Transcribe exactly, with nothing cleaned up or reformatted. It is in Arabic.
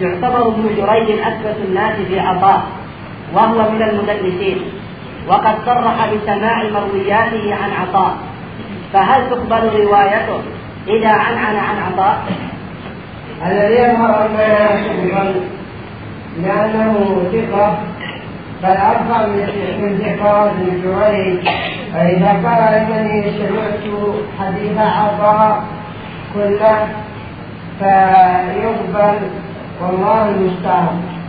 يعتبر ابن جريج أثبت الناس في عطاء وهو من المدلسين، وقد صرح بسماع مروياته عن عطاء، فهل تقبل روايته إذا عنعن عن عطاء؟ الذي يظهر أنها تقبل لأنه ثقة، بل أرفع من ثقة ابن جريج، فإذا قال إنني سمعت حديث عطاء كله فيقبل، والله المستعان.